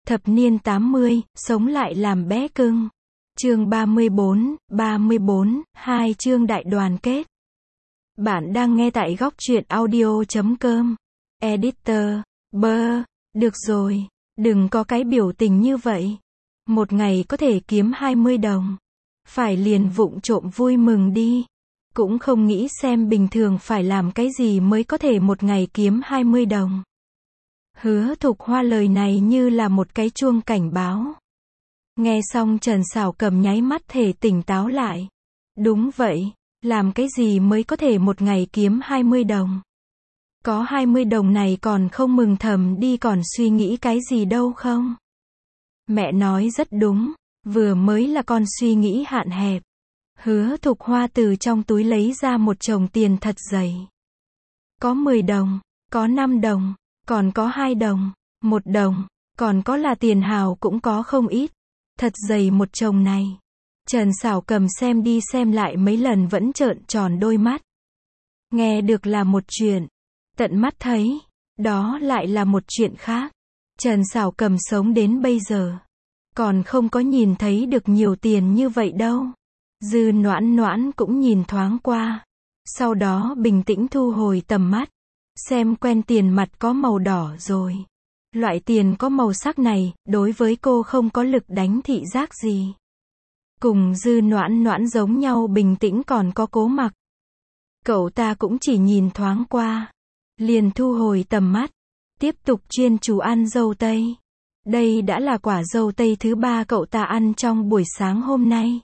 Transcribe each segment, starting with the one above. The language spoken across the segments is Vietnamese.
Thập niên 80, sống lại làm bé cưng. Chương 34, 2 chương đại đoàn kết. Bạn đang nghe tại góc truyện audio.com. Editor, được rồi, đừng có cái biểu tình như vậy. Một ngày có thể kiếm 20 đồng. Phải liền vụng trộm vui mừng đi. Cũng không nghĩ xem bình thường phải làm cái gì mới có thể một ngày kiếm 20 đồng. Hứa Thục Hoa lời này như là một cái chuông cảnh báo. Nghe xong Trần Sảo Cầm nháy mắt thể tỉnh táo lại. Đúng vậy, làm cái gì mới có thể một ngày kiếm 20 đồng? Có 20 đồng này còn không mừng thầm đi còn suy nghĩ cái gì đâu không? Mẹ nói rất đúng, vừa mới là con suy nghĩ hạn hẹp. Hứa Thục Hoa từ trong túi lấy ra một chồng tiền thật dày. Có 10 đồng, có 5 đồng, còn có 2 đồng, 1 đồng, còn có là tiền hào cũng có không ít. Thật dày một chồng này. Trần Sảo Cầm xem đi xem lại mấy lần vẫn trợn tròn đôi mắt. Nghe được là một chuyện, tận mắt thấy, đó lại là một chuyện khác. Trần Sảo Cầm sống đến bây giờ, còn không có nhìn thấy được nhiều tiền như vậy đâu. Dư Noãn Noãn cũng nhìn thoáng qua, sau đó bình tĩnh thu hồi tầm mắt, xem quen tiền mặt có màu đỏ rồi. Loại tiền có màu sắc này, đối với cô không có lực đánh thị giác gì. Cùng Dư Noãn Noãn giống nhau bình tĩnh còn có Cố Mặc. Cậu ta cũng chỉ nhìn thoáng qua, liền thu hồi tầm mắt, tiếp tục chuyên chú ăn dâu tây. Đây đã là quả dâu tây thứ 3 cậu ta ăn trong buổi sáng hôm nay.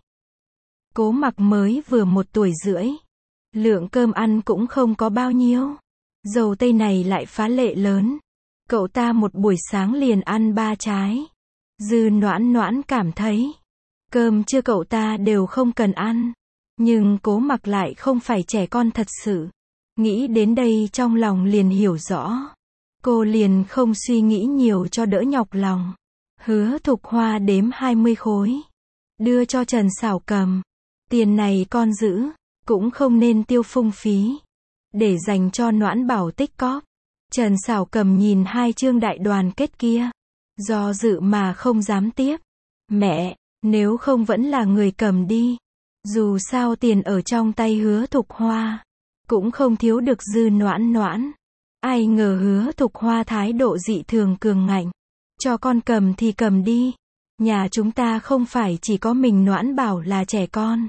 Cố Mặc mới vừa 1 tuổi rưỡi. Lượng cơm ăn cũng không có bao nhiêu. Dâu tây này lại phá lệ lớn. Cậu ta một buổi sáng liền ăn 3 trái. Dư Noãn Noãn cảm thấy, cơm trưa cậu ta đều không cần ăn. Nhưng Cố Mặc lại không phải trẻ con thật sự. Nghĩ đến đây trong lòng liền hiểu rõ. Cô liền không suy nghĩ nhiều cho đỡ nhọc lòng. Hứa Thục Hoa đếm 20 khối. Đưa cho Trần Sảo Cầm. Tiền này con giữ, cũng không nên tiêu phung phí. Để dành cho Noãn Bảo tích cóp. Trần Sảo Cầm nhìn 2 chương đại đoàn kết kia. Do dự mà không dám tiếp. Mẹ, nếu không vẫn là người cầm đi. Dù sao tiền ở trong tay Hứa Thục Hoa. Cũng không thiếu được Dư Noãn Noãn. Ai ngờ Hứa Thục Hoa thái độ dị thường cường ngạnh. Cho con cầm thì cầm đi. Nhà chúng ta không phải chỉ có mình Noãn Bảo là trẻ con.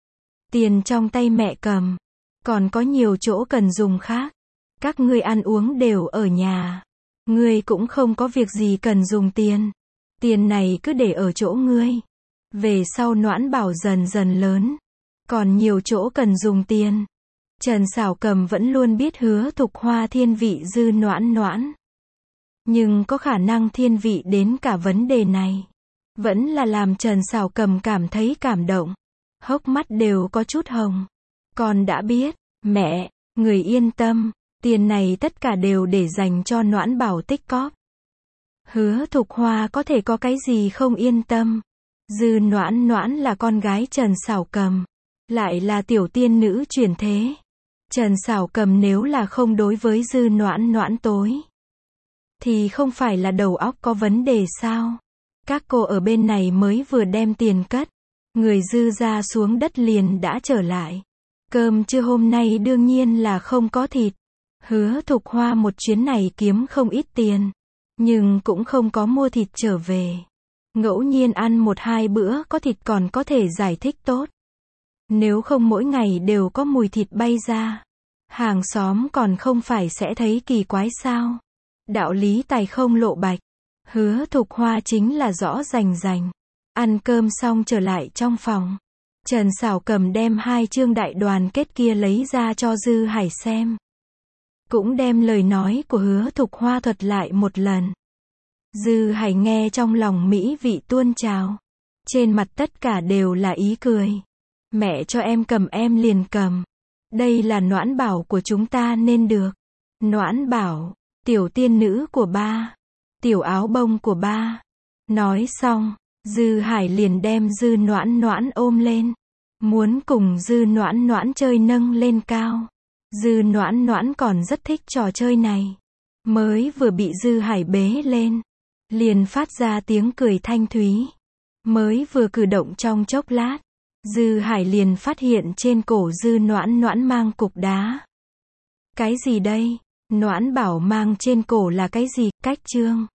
Tiền trong tay mẹ cầm. Còn có nhiều chỗ cần dùng khác. Các ngươi ăn uống đều ở nhà. Ngươi cũng không có việc gì cần dùng tiền. Tiền này cứ để ở chỗ ngươi. Về sau Noãn Bảo dần dần lớn. Còn nhiều chỗ cần dùng tiền. Trần Sảo Cầm vẫn luôn biết Hứa Thục Hoa thiên vị Dư Noãn Noãn. Nhưng có khả năng thiên vị đến cả vấn đề này. Vẫn là làm Trần Sảo Cầm cảm thấy cảm động. Hốc mắt đều có chút hồng. Con đã biết, mẹ, người yên tâm. Tiền này tất cả đều để dành cho Noãn Bảo tích cóp. Hứa Thục Hoa có thể có cái gì không yên tâm. Dư Noãn Noãn là con gái Trần Sảo Cầm. Lại là tiểu tiên nữ chuyển thế. Trần Sảo Cầm nếu là không đối với Dư Noãn Noãn tối. Thì không phải là đầu óc có vấn đề sao? Các cô ở bên này mới vừa đem tiền cất. Người Dư ra xuống đất liền đã trở lại. Cơm trưa hôm nay đương nhiên là không có thịt. Hứa Thục Hoa một chuyến này kiếm không ít tiền. Nhưng cũng không có mua thịt trở về. Ngẫu nhiên ăn 1-2 bữa có thịt còn có thể giải thích tốt. Nếu không mỗi ngày đều có mùi thịt bay ra. Hàng xóm còn không phải sẽ thấy kỳ quái sao? Đạo lý tài không lộ bạch. Hứa Thục Hoa chính là rõ rành rành. Ăn cơm xong trở lại trong phòng. Trần Sảo Cầm đem 2 chương đại đoàn kết kia lấy ra cho Dư Hải xem. Cũng đem lời nói của Hứa Thục Hoa thuật lại một lần. Dư Hải nghe trong lòng mỹ vị tuôn trào. Trên mặt tất cả đều là ý cười. Mẹ cho em cầm em liền cầm. Đây là Noãn Bảo của chúng ta nên được. Noãn Bảo, tiểu tiên nữ của ba. Tiểu áo bông của ba. Nói xong, Dư Hải liền đem Dư Noãn Noãn ôm lên. Muốn cùng Dư Noãn Noãn chơi nâng lên cao. Dư Noãn Noãn còn rất thích trò chơi này. Mới vừa bị Dư Hải bế lên. liền phát ra tiếng cười thanh thúy. Mới vừa cử động trong chốc lát, Dư Hải liền phát hiện trên cổ Dư Noãn Noãn mang cục đá. Cái gì đây? Noãn bảo mang trên cổ là cái gì? Cách chương.